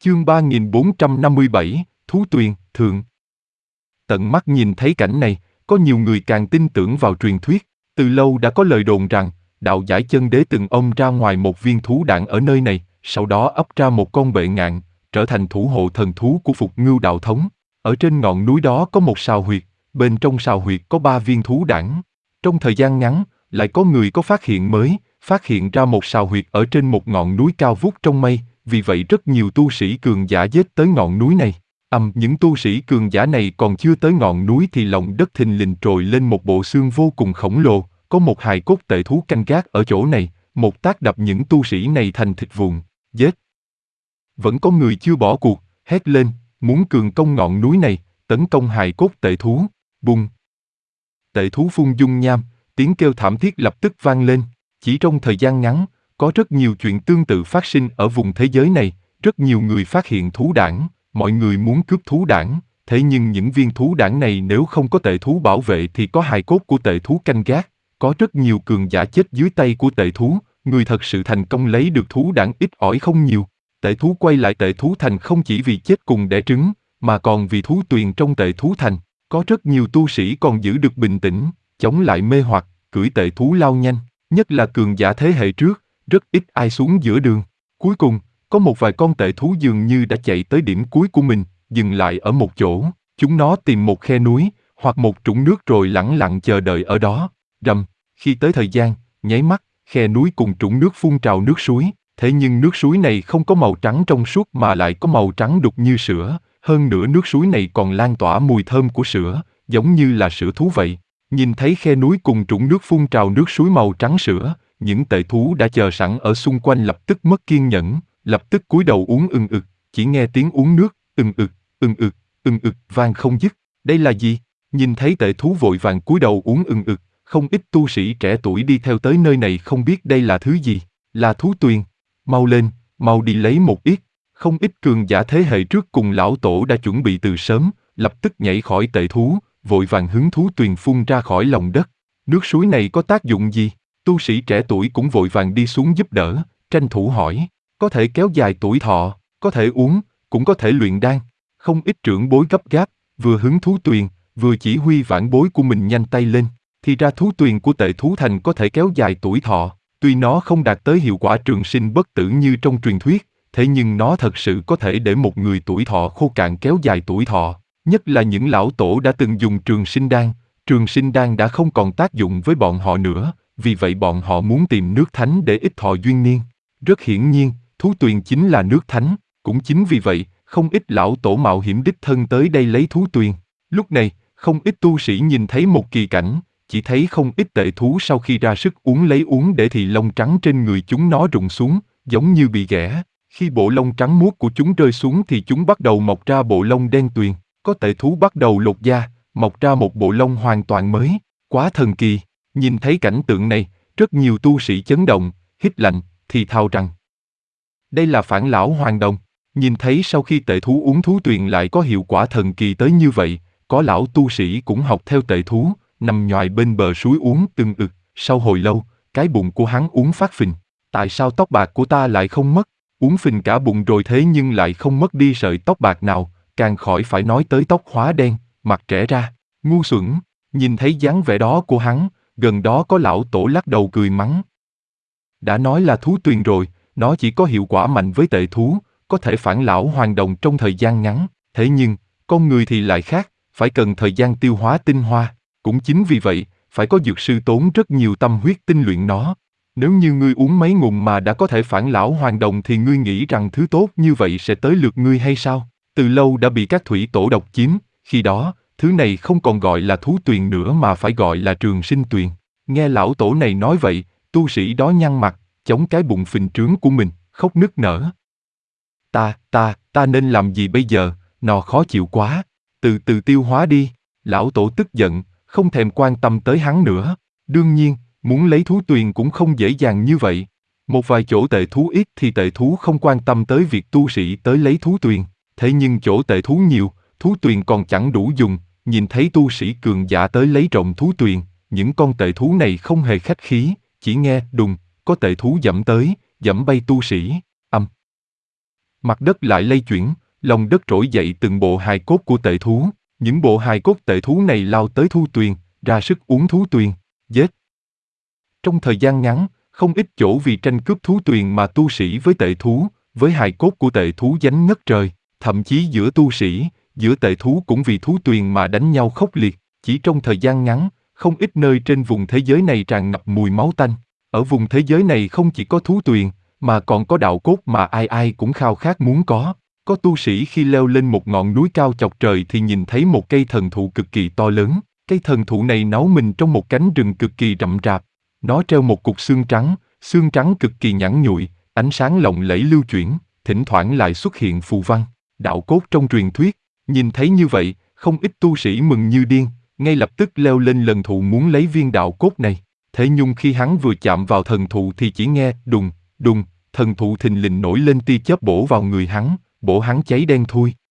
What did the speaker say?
Chương 3457, Thú Tuyền, Thượng. Tận mắt nhìn thấy cảnh này, có nhiều người càng tin tưởng vào truyền thuyết. Từ lâu đã có lời đồn rằng, đạo giải chân đế từng ôm ra ngoài một viên thú đản ở nơi này, sau đó ấp ra một con bệ ngạn, trở thành thủ hộ thần thú của Phục Ngưu đạo thống. Ở trên ngọn núi đó có một sào huyệt, bên trong sào huyệt có 3 viên thú đản. Trong thời gian ngắn, lại có người có phát hiện mới, phát hiện ra một sào huyệt ở trên một ngọn núi cao vút trong mây, vì vậy rất nhiều tu sĩ cường giả giết tới ngọn núi này. Những tu sĩ cường giả này còn chưa tới ngọn núi thì lòng đất thình lình trồi lên một bộ xương vô cùng khổng lồ, có một hài cốt tệ thú canh gác ở chỗ này, một tác đập những tu sĩ này thành thịt vụn, giết. Vẫn có người chưa bỏ cuộc, hét lên, muốn cường công ngọn núi này, tấn công hài cốt tệ thú, bùng. Tệ thú phun dung nham, tiếng kêu thảm thiết lập tức vang lên, chỉ trong thời gian ngắn, có rất nhiều chuyện tương tự phát sinh ở vùng thế giới này, rất nhiều người phát hiện thú đản, mọi người muốn cướp thú đản, thế nhưng những viên thú đản này nếu không có tệ thú bảo vệ thì có hài cốt của tệ thú canh gác, có rất nhiều cường giả chết dưới tay của tệ thú, người thật sự thành công lấy được thú đản ít ỏi không nhiều. Tệ thú quay lại tệ thú thành không chỉ vì chết cùng đẻ trứng, mà còn vì thú tuyền trong tệ thú thành, có rất nhiều tu sĩ còn giữ được bình tĩnh, chống lại mê hoặc, cưỡi tệ thú lao nhanh, nhất là cường giả thế hệ trước, rất ít ai xuống giữa đường. Cuối cùng, có một vài con tệ thú dường như đã chạy tới điểm cuối của mình, dừng lại ở một chỗ, chúng nó tìm một khe núi, hoặc một trũng nước rồi lẳng lặng chờ đợi ở đó. Rầm, khi tới thời gian, nháy mắt, khe núi cùng trũng nước phun trào nước suối, thế nhưng nước suối này không có màu trắng trong suốt mà lại có màu trắng đục như sữa, hơn nữa nước suối này còn lan tỏa mùi thơm của sữa, giống như là sữa thú vậy. Nhìn thấy khe núi cùng trũng nước phun trào nước suối màu trắng sữa, những tệ thú đã chờ sẵn ở xung quanh lập tức mất kiên nhẫn, lập tức cúi đầu uống ừng ực, chỉ nghe tiếng uống nước, ừng ực, ừng ực, ừng ực vang không dứt. Đây là gì? Nhìn thấy tệ thú vội vàng cúi đầu uống ừng ực, không ít tu sĩ trẻ tuổi đi theo tới nơi này không biết đây là thứ gì, là thú tuyền. Mau lên, mau đi lấy một ít. Không ít cường giả thế hệ trước cùng lão tổ đã chuẩn bị từ sớm, lập tức nhảy khỏi tệ thú, vội vàng hứng thú tuyền phun ra khỏi lòng đất. Nước suối này có tác dụng gì? Tu sĩ trẻ tuổi cũng vội vàng đi xuống giúp đỡ, tranh thủ hỏi. Có thể kéo dài tuổi thọ, có thể uống, cũng có thể luyện đan. Không ít trưởng bối gấp gáp, vừa hứng thú tuyền, vừa chỉ huy vãn bối của mình nhanh tay lên. Thì ra thú tuyền của tệ thú thành có thể kéo dài tuổi thọ. Tuy nó không đạt tới hiệu quả trường sinh bất tử như trong truyền thuyết, thế nhưng nó thật sự có thể để một người tuổi thọ khô cạn kéo dài tuổi thọ. Nhất là những lão tổ đã từng dùng trường sinh đan đã không còn tác dụng với bọn họ nữa, vì vậy bọn họ muốn tìm nước thánh để ích thọ duyên niên. Rất hiển nhiên, thú tuyền chính là nước thánh, cũng chính vì vậy, không ít lão tổ mạo hiểm đích thân tới đây lấy thú tuyền. Lúc này, không ít tu sĩ nhìn thấy một kỳ cảnh, chỉ thấy không ít tệ thú sau khi ra sức uống để thì lông trắng trên người chúng nó rụng xuống, giống như bị ghẻ. Khi bộ lông trắng muốt của chúng rơi xuống thì chúng bắt đầu mọc ra bộ lông đen tuyền, có tệ thú bắt đầu lột da, mọc ra một bộ lông hoàn toàn mới, quá thần kỳ. Nhìn thấy cảnh tượng này, rất nhiều tu sĩ chấn động, hít lạnh, thì thào rằng đây là phản lão hoàng đồng. Nhìn thấy sau khi tệ thú uống thú tuyền lại có hiệu quả thần kỳ tới như vậy, có lão tu sĩ cũng học theo tệ thú, nằm nhoài bên bờ suối uống ừng ực. Sau hồi lâu, cái bụng của hắn uống phát phình. Tại sao tóc bạc của ta lại không mất? Uống phình cả bụng rồi thế nhưng lại không mất đi sợi tóc bạc nào, càng khỏi phải nói tới tóc hóa đen, mặt trẻ ra. Ngu xuẩn. Nhìn thấy dáng vẻ đó của hắn, gần đó có lão tổ lắc đầu cười mắng. Đã nói là thú tuyền rồi, nó chỉ có hiệu quả mạnh với tệ thú, có thể phản lão hoàng đồng trong thời gian ngắn, thế nhưng, con người thì lại khác, phải cần thời gian tiêu hóa tinh hoa, cũng chính vì vậy, phải có dược sư tốn rất nhiều tâm huyết tinh luyện nó. Nếu như ngươi uống mấy ngụm mà đã có thể phản lão hoàng đồng thì ngươi nghĩ rằng thứ tốt như vậy sẽ tới lượt ngươi hay sao? Từ lâu đã bị các thủy tổ độc chiếm, khi đó, thứ này không còn gọi là thú tuyền nữa mà phải gọi là trường sinh tuyền. Nghe lão tổ này nói vậy, tu sĩ đó nhăn mặt, chống cái bụng phình trướng của mình, khóc nức nở. Ta nên làm gì bây giờ, nó khó chịu quá, từ từ tiêu hóa đi. Lão tổ tức giận, không thèm quan tâm tới hắn nữa. Đương nhiên, muốn lấy thú tuyền cũng không dễ dàng như vậy. Một vài chỗ tệ thú ít thì tệ thú không quan tâm tới việc tu sĩ tới lấy thú tuyền. Thế nhưng chỗ tệ thú nhiều, thú tuyền còn chẳng đủ dùng. Nhìn thấy tu sĩ cường giả tới lấy trộm thú tuyền, những con tệ thú này không hề khách khí, chỉ nghe đùng, có tệ thú giẫm tới, giẫm bay tu sĩ. Mặt đất lại lay chuyển, lòng đất trỗi dậy từng bộ hài cốt của tệ thú. Những bộ hài cốt tệ thú này lao tới Thu Tuyền, ra sức uống thú tuyền, giết. Trong thời gian ngắn, không ít chỗ vì tranh cướp thú tuyền mà tu sĩ với tệ thú, với hài cốt của tệ thú giánh ngất trời, thậm chí giữa tu sĩ, giữa tệ thú cũng vì thú tuyền mà đánh nhau khốc liệt. Chỉ trong thời gian ngắn, không ít nơi trên vùng thế giới này tràn ngập mùi máu tanh. Ở vùng thế giới này không chỉ có thú tuyền, mà còn có đạo cốt mà ai ai cũng khao khát muốn có. Có tu sĩ khi leo lên một ngọn núi cao chọc trời thì nhìn thấy một cây thần thụ cực kỳ to lớn. Cây thần thụ này náu mình trong một cánh rừng cực kỳ rậm rạp. Nó treo một cục xương trắng cực kỳ nhẵn nhụi, ánh sáng lộng lẫy lưu chuyển, thỉnh thoảng lại xuất hiện phù văn, đạo cốt trong truyền thuyết. Nhìn thấy như vậy, không ít tu sĩ mừng như điên, ngay lập tức leo lên lần thụ muốn lấy viên đạo cốt này. Thế nhưng khi hắn vừa chạm vào thần thụ thì chỉ nghe đùng, đùng, thần thụ thình lình nổi lên tia chớp bổ vào người hắn, bổ hắn cháy đen thui.